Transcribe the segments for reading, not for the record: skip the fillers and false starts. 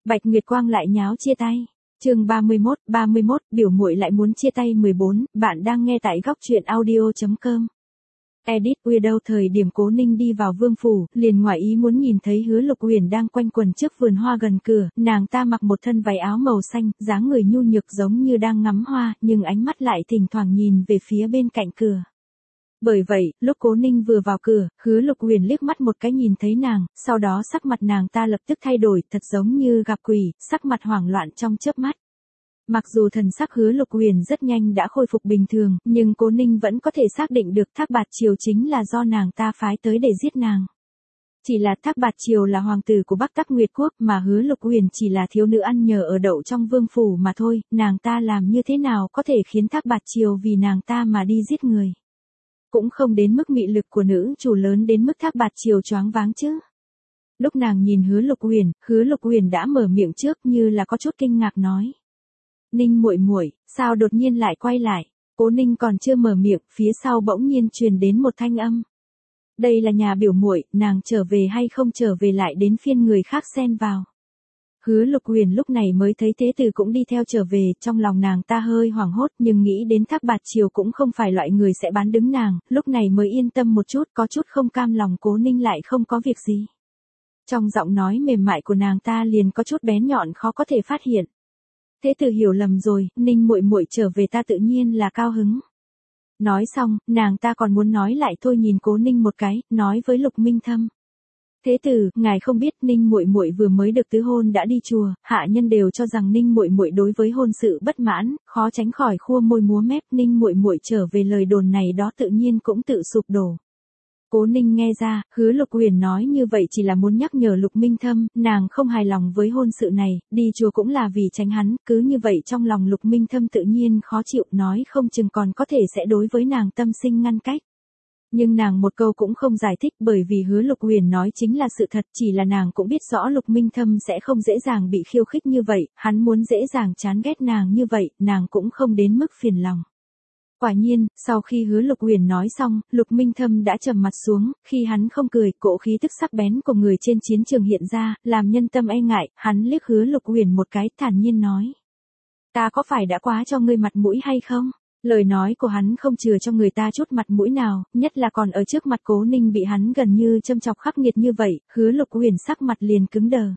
Bạch Nguyệt Quang lại nháo chia tay. Chương 31, biểu muội lại muốn chia tay 14, bạn đang nghe tại góc truyện audio.com. Edit Widow. Thời điểm Cố Ninh đi vào Vương phủ, liền ngoài ý muốn nhìn thấy Hứa Lục Uyển đang quanh quẩn trước vườn hoa gần cửa, nàng ta mặc một thân váy áo màu xanh, dáng người nhu nhược giống như đang ngắm hoa, nhưng ánh mắt lại thỉnh thoảng nhìn về phía bên cạnh cửa. Bởi vậy, lúc Cố Ninh vừa vào cửa, Hứa Lục Uyển liếc mắt một cái nhìn thấy nàng, sau đó sắc mặt nàng ta lập tức thay đổi, thật giống như gặp quỷ, sắc mặt hoảng loạn trong chớp mắt. Mặc dù thần sắc Hứa Lục Uyển rất nhanh đã khôi phục bình thường, nhưng Cố Ninh vẫn có thể xác định được Thác Bạt Triều chính là do nàng ta phái tới để giết nàng. Chỉ là Thác Bạt Triều là hoàng tử của Bắc Tắc Nguyệt Quốc mà Hứa Lục Uyển chỉ là thiếu nữ ăn nhờ ở đậu trong vương phủ mà thôi, nàng ta làm như thế nào có thể khiến Thác Bạt Triều vì nàng ta mà đi giết người. Cũng không đến mức mị lực của nữ chủ lớn đến mức Thác Bạt Triều choáng váng chứ. Lúc nàng nhìn Hứa Lục Uyển đã mở miệng trước như là có chút kinh ngạc nói. Ninh muội muội, sao đột nhiên lại quay lại? Cố Ninh còn chưa mở miệng, phía sau bỗng nhiên truyền đến một thanh âm. Đây là nhà biểu muội, nàng trở về hay không trở về lại đến phiên người khác xen vào. Hứa Lục Uyển lúc này mới thấy Thế Tử cũng đi theo trở về, trong lòng nàng ta hơi hoảng hốt nhưng nghĩ đến Thác Bạt Triều cũng không phải loại người sẽ bán đứng nàng, lúc này mới yên tâm một chút, có chút không cam lòng Cố Ninh lại không có việc gì. Trong giọng nói mềm mại của nàng ta liền có chút bén nhọn khó có thể phát hiện. Thế Tử hiểu lầm rồi, Ninh muội muội trở về ta tự nhiên là cao hứng. Nói xong, nàng ta còn muốn nói lại thôi nhìn Cố Ninh một cái, nói với Lục Minh Thâm. Thế Tử, ngài không biết Ninh muội muội vừa mới được tứ hôn đã đi chùa, hạ nhân đều cho rằng Ninh muội muội đối với hôn sự bất mãn, khó tránh khỏi khua môi múa mép, Ninh muội muội trở về lời đồn này đó tự nhiên cũng tự sụp đổ. Cố Ninh nghe ra, Hứa Lục Uyển nói như vậy chỉ là muốn nhắc nhở Lục Minh Thâm, nàng không hài lòng với hôn sự này, đi chùa cũng là vì tránh hắn, cứ như vậy trong lòng Lục Minh Thâm tự nhiên khó chịu, nói không chừng còn có thể sẽ đối với nàng tâm sinh ngăn cách. Nhưng nàng một câu cũng không giải thích bởi vì Hứa Lục Uyển nói chính là sự thật, chỉ là nàng cũng biết rõ Lục Minh Thâm sẽ không dễ dàng bị khiêu khích như vậy, hắn muốn dễ dàng chán ghét nàng như vậy, nàng cũng không đến mức phiền lòng. Quả nhiên, sau khi Hứa Lục Uyển nói xong, Lục Minh Thâm đã trầm mặt xuống, khi hắn không cười, cỗ khí tức sắc bén của người trên chiến trường hiện ra, làm nhân tâm e ngại, hắn liếc Hứa Lục Uyển một cái, thản nhiên nói. Ta có phải đã quá cho ngươi mặt mũi hay không? Lời nói của hắn không chừa cho người ta chút mặt mũi nào, nhất là còn ở trước mặt Cố Ninh bị hắn gần như châm chọc khắc nghiệt như vậy, Hứa Lục Uyển sắc mặt liền cứng đờ.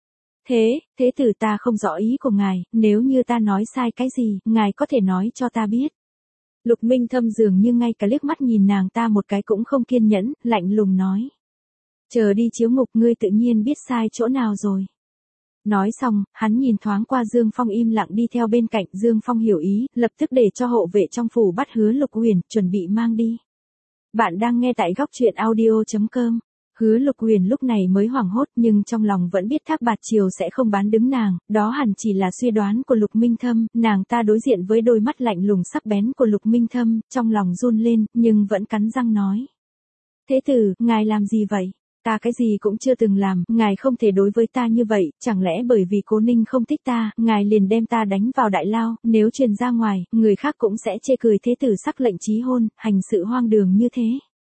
Thế tử ta không rõ ý của ngài, nếu như ta nói sai cái gì, ngài có thể nói cho ta biết. Lục Minh Thâm dường như ngay cả liếc mắt nhìn nàng ta một cái cũng không kiên nhẫn, lạnh lùng nói. Chờ đi chiếu ngục ngươi tự nhiên biết sai chỗ nào rồi. Nói xong, hắn nhìn thoáng qua Dương Phong im lặng đi theo bên cạnh, Dương Phong hiểu ý, lập tức để cho hộ vệ trong phủ bắt Hứa Lục Uyển, chuẩn bị mang đi. Bạn đang nghe tại góc truyện audio.com. Hứa Lục Uyển lúc này mới hoảng hốt nhưng trong lòng vẫn biết Thác Bạt Triều sẽ không bán đứng nàng, đó hẳn chỉ là suy đoán của Lục Minh Thâm, nàng ta đối diện với đôi mắt lạnh lùng sắc bén của Lục Minh Thâm, trong lòng run lên, nhưng vẫn cắn răng nói. Thế tử, ngài làm gì vậy? Ta cái gì cũng chưa từng làm, ngài không thể đối với ta như vậy, chẳng lẽ bởi vì Cố Ninh không thích ta, ngài liền đem ta đánh vào đại lao, nếu truyền ra ngoài, người khác cũng sẽ chê cười thế tử sắc lệnh chí hôn, hành sự hoang đường như thế.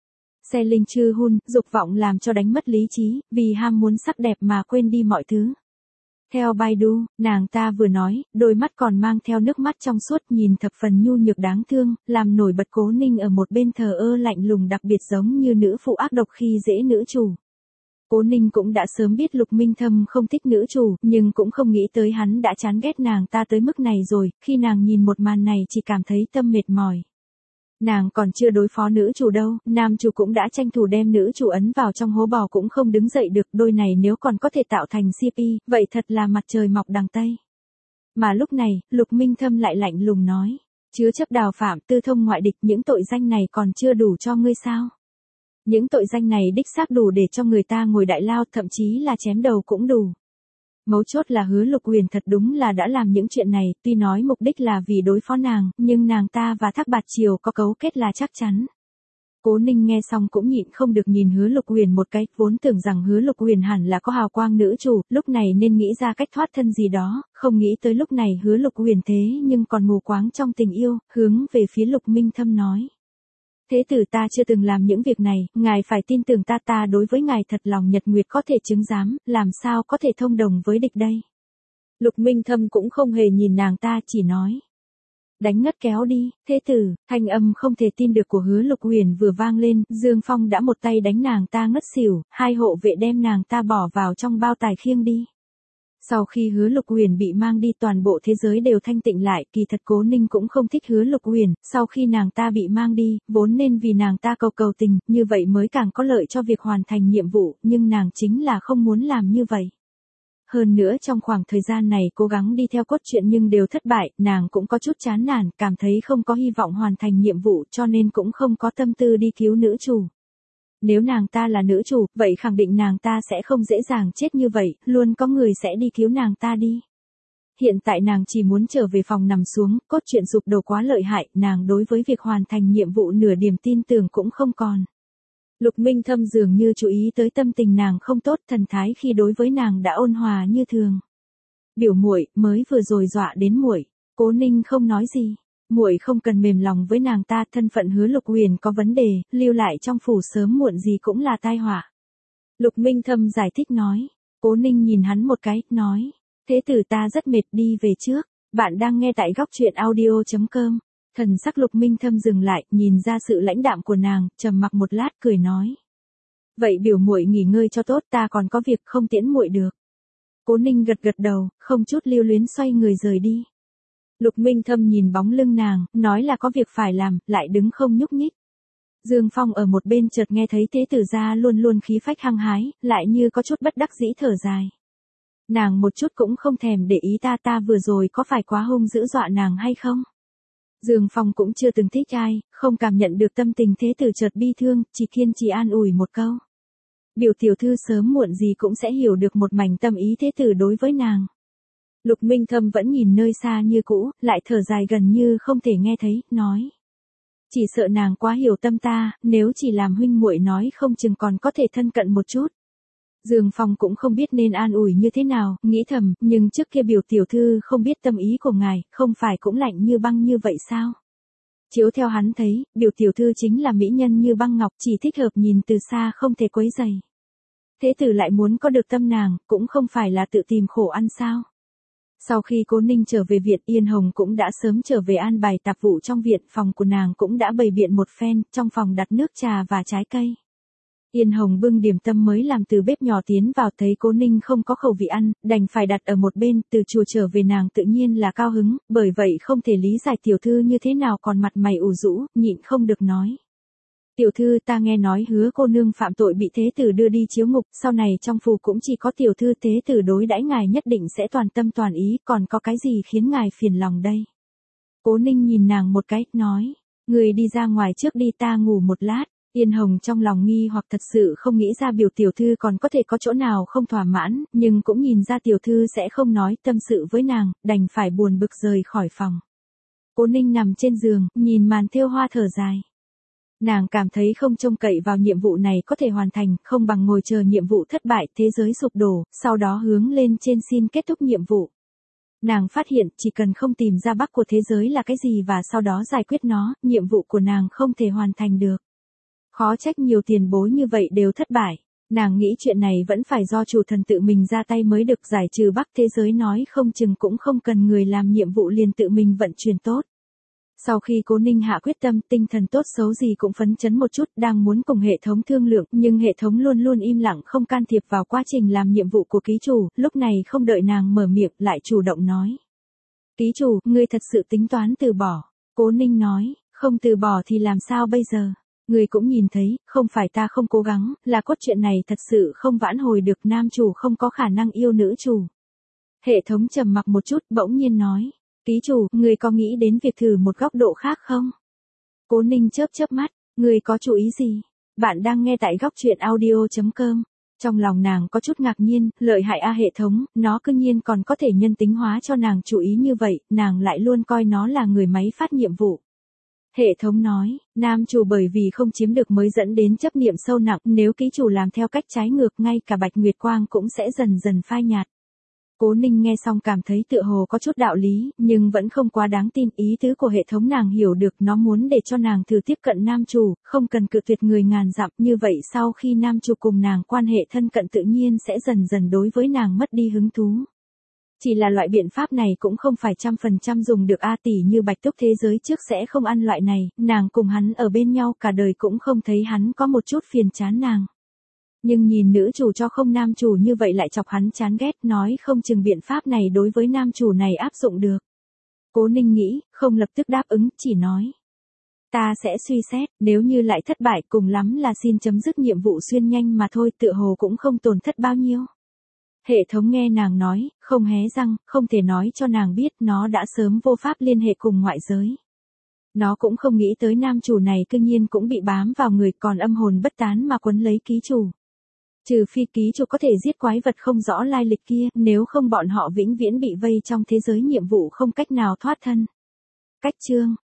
Xe linh chư hun, dục vọng làm cho đánh mất lý trí, vì ham muốn sắc đẹp mà quên đi mọi thứ. Theo Baidu, nàng ta vừa nói, đôi mắt còn mang theo nước mắt trong suốt nhìn thập phần nhu nhược đáng thương, làm nổi bật Cố Ninh ở một bên thờ ơ lạnh lùng đặc biệt giống như nữ phụ ác độc khi dễ nữ chủ. Cố Ninh cũng đã sớm biết Lục Minh Thâm không thích nữ chủ, nhưng cũng không nghĩ tới hắn đã chán ghét nàng ta tới mức này rồi, khi nàng nhìn một màn này chỉ cảm thấy tâm mệt mỏi. Nàng còn chưa đối phó nữ chủ đâu, nam chủ cũng đã tranh thủ đem nữ chủ ấn vào trong hố bò cũng không đứng dậy được, đôi này nếu còn có thể tạo thành CP, vậy thật là mặt trời mọc đằng Tây. Mà lúc này, Lục Minh Thâm lại lạnh lùng nói, chứa chấp đào phạm, tư thông ngoại địch, những tội danh này còn chưa đủ cho ngươi sao? Những tội danh này đích xác đủ để cho người ta ngồi đại lao, thậm chí là chém đầu cũng đủ. Mấu chốt là Hứa Lục Uyển thật đúng là đã làm những chuyện này, tuy nói mục đích là vì đối phó nàng, nhưng nàng ta và Thác Bạt Triều có cấu kết là chắc chắn. Cố Ninh nghe xong cũng nhịn không được nhìn Hứa Lục Uyển một cái, vốn tưởng rằng Hứa Lục Uyển hẳn là có hào quang nữ chủ, lúc này nên nghĩ ra cách thoát thân gì đó, không nghĩ tới lúc này Hứa Lục Uyển thế nhưng còn mù quáng trong tình yêu, hướng về phía Lục Minh Thâm nói. Thế tử ta chưa từng làm những việc này, ngài phải tin tưởng ta, ta đối với ngài thật lòng nhật nguyệt có thể chứng giám, làm sao có thể thông đồng với địch đây. Lục Minh Thâm cũng không hề nhìn nàng ta, chỉ nói. Đánh ngất kéo đi, thế tử. Thanh âm không thể tin được của Hứa Lục Huyền vừa vang lên, Dương Phong đã một tay đánh nàng ta ngất xỉu, hai hộ vệ đem nàng ta bỏ vào trong bao tải khiêng đi. Sau khi Hứa Lục Huyền bị mang đi, toàn bộ thế giới đều thanh tịnh lại, kỳ thật Cố Ninh cũng không thích Hứa Lục Huyền, sau khi nàng ta bị mang đi, vốn nên vì nàng ta cầu tình, như vậy mới càng có lợi cho việc hoàn thành nhiệm vụ, nhưng nàng chính là không muốn làm như vậy. Hơn nữa trong khoảng thời gian này cố gắng đi theo cốt truyện nhưng đều thất bại, nàng cũng có chút chán nản, cảm thấy không có hy vọng hoàn thành nhiệm vụ cho nên cũng không có tâm tư đi cứu nữ chủ. Nếu nàng ta là nữ chủ, vậy khẳng định nàng ta sẽ không dễ dàng chết như vậy, luôn có người sẽ đi cứu nàng ta đi. Hiện tại nàng chỉ muốn trở về phòng nằm xuống, cốt truyện sụp đổ quá lợi hại, nàng đối với việc hoàn thành nhiệm vụ nửa điểm tin tưởng cũng không còn. Lục Minh Thâm dường như chú ý tới tâm tình nàng không tốt, thần thái khi đối với nàng đã ôn hòa như thường. Biểu muội, mới vừa rồi dọa đến muội. Cố Ninh không nói gì. Muội không cần mềm lòng với nàng ta, thân phận Hứa Lục Huyền có vấn đề, lưu lại trong phủ sớm muộn gì cũng là tai họa. Lục Minh Thâm giải thích nói. Cố Ninh nhìn hắn một cái, nói. Thế tử ta rất mệt, đi về trước. Bạn đang nghe tại góc truyện audio.com. Thần sắc Lục Minh Thâm dừng lại, nhìn ra sự lãnh đạm của nàng, trầm mặc một lát cười nói. Vậy biểu muội nghỉ ngơi cho tốt, ta còn có việc không tiễn muội được. Cố Ninh gật gật đầu, không chút lưu luyến xoay người rời đi. Lục Minh Thâm nhìn bóng lưng nàng, nói là có việc phải làm, lại đứng không nhúc nhích. Dương Phong ở một bên chợt nghe thấy thế tử gia luôn luôn khí phách hăng hái, lại như có chút bất đắc dĩ thở dài. Nàng một chút cũng không thèm để ý ta vừa rồi có phải quá hung dữ dọa nàng hay không? Dương Phong cũng chưa từng thích ai, không cảm nhận được tâm tình thế tử chợt bi thương, chỉ kiên trì an ủi một câu. Biểu tiểu thư sớm muộn gì cũng sẽ hiểu được một mảnh tâm ý thế tử đối với nàng. Lục Minh Thâm vẫn nhìn nơi xa như cũ, lại thở dài gần như không thể nghe thấy, nói. Chỉ sợ nàng quá hiểu tâm ta, nếu chỉ làm huynh muội nói không chừng còn có thể thân cận một chút. Dương Phong cũng không biết nên an ủi như thế nào, nghĩ thầm, nhưng trước kia biểu tiểu thư không biết tâm ý của ngài, không phải cũng lạnh như băng như vậy sao? Chiếu theo hắn thấy, biểu tiểu thư chính là mỹ nhân như băng ngọc, chỉ thích hợp nhìn từ xa không thể quấy rầy. Thế tử lại muốn có được tâm nàng, cũng không phải là tự tìm khổ ăn sao? Sau khi Cố Ninh trở về viện, Yên Hồng cũng đã sớm trở về an bài tạp vụ trong viện, phòng của nàng cũng đã bày biện một phen, trong phòng đặt nước trà và trái cây. Yên Hồng bưng điểm tâm mới làm từ bếp nhỏ tiến vào, thấy Cố Ninh không có khẩu vị ăn, đành phải đặt ở một bên, từ chùa trở về nàng tự nhiên là cao hứng, bởi vậy không thể lý giải tiểu thư như thế nào còn mặt mày ủ rũ, nhịn không được nói. Tiểu thư, ta nghe nói Hứa cô nương phạm tội bị thế tử đưa đi chiếu ngục, sau này trong phủ cũng chỉ có tiểu thư, thế tử đối đãi ngài nhất định sẽ toàn tâm toàn ý, còn có cái gì khiến ngài phiền lòng đây? Cố Ninh nhìn nàng một cái, nói, người đi ra ngoài trước đi, ta ngủ một lát. Yên Hồng trong lòng nghi hoặc thật sự không nghĩ ra biểu tiểu thư còn có thể có chỗ nào không thỏa mãn, nhưng cũng nhìn ra tiểu thư sẽ không nói tâm sự với nàng, đành phải buồn bực rời khỏi phòng. Cố Ninh nằm trên giường, nhìn màn thêu hoa thở dài. Nàng cảm thấy không trông cậy vào nhiệm vụ này có thể hoàn thành, không bằng ngồi chờ nhiệm vụ thất bại, thế giới sụp đổ, sau đó hướng lên trên xin kết thúc nhiệm vụ. Nàng phát hiện chỉ cần không tìm ra bắc của thế giới là cái gì và sau đó giải quyết nó, nhiệm vụ của nàng không thể hoàn thành được. Khó trách nhiều tiền bối như vậy đều thất bại. Nàng nghĩ chuyện này vẫn phải do chủ thần tự mình ra tay mới được, giải trừ bắc thế giới nói không chừng cũng không cần người làm nhiệm vụ liền tự mình vận chuyển tốt. Sau khi Cố Ninh hạ quyết tâm, tinh thần tốt xấu gì cũng phấn chấn một chút, đang muốn cùng hệ thống thương lượng, nhưng hệ thống luôn luôn im lặng không can thiệp vào quá trình làm nhiệm vụ của ký chủ, lúc này không đợi nàng mở miệng lại chủ động nói. Ký chủ, ngươi thật sự tính toán từ bỏ. Cố Ninh nói, không từ bỏ thì làm sao bây giờ? Ngươi cũng nhìn thấy, không phải ta không cố gắng, là cốt truyện này thật sự không vãn hồi được, nam chủ không có khả năng yêu nữ chủ. Hệ thống trầm mặc một chút, bỗng nhiên nói. Ký chủ, người có nghĩ đến việc thử một góc độ khác không? Cố Ninh chớp chớp mắt, người có chú ý gì? Bạn đang nghe tại góc truyện audio.com. Trong lòng nàng có chút ngạc nhiên, lợi hại a, hệ thống, nó cư nhiên còn có thể nhân tính hóa cho nàng chú ý như vậy, nàng lại luôn coi nó là người máy phát nhiệm vụ. Hệ thống nói, nam chủ bởi vì không chiếm được mới dẫn đến chấp niệm sâu nặng, nếu ký chủ làm theo cách trái ngược, ngay cả bạch nguyệt quang cũng sẽ dần dần phai nhạt. Cố Ninh nghe xong cảm thấy tựa hồ có chút đạo lý, nhưng vẫn không quá đáng tin, ý tứ của hệ thống nàng hiểu được, nó muốn để cho nàng thử tiếp cận nam chủ, không cần cự tuyệt người ngàn dặm, như vậy sau khi nam chủ cùng nàng quan hệ thân cận tự nhiên sẽ dần dần đối với nàng mất đi hứng thú. Chỉ là loại biện pháp này cũng không phải 100% dùng được a, tỷ như Bạch Túc thế giới trước sẽ không ăn loại này, nàng cùng hắn ở bên nhau cả đời cũng không thấy hắn có một chút phiền chán nàng. Nhưng nhìn nữ chủ cho không nam chủ như vậy lại chọc hắn chán ghét, nói không chừng biện pháp này đối với nam chủ này áp dụng được. Cố Ninh nghĩ, không lập tức đáp ứng, chỉ nói. Ta sẽ suy xét, nếu như lại thất bại cùng lắm là xin chấm dứt nhiệm vụ xuyên nhanh mà thôi, tựa hồ cũng không tổn thất bao nhiêu. Hệ thống nghe nàng nói, không hé răng, không thể nói cho nàng biết nó đã sớm vô pháp liên hệ cùng ngoại giới. Nó cũng không nghĩ tới nam chủ này cương nhiên cũng bị bám vào người còn âm hồn bất tán mà quấn lấy ký chủ. Trừ phi ký chủ có thể giết quái vật không rõ lai lịch kia, nếu không bọn họ vĩnh viễn bị vây trong thế giới nhiệm vụ không cách nào thoát thân. Cách chương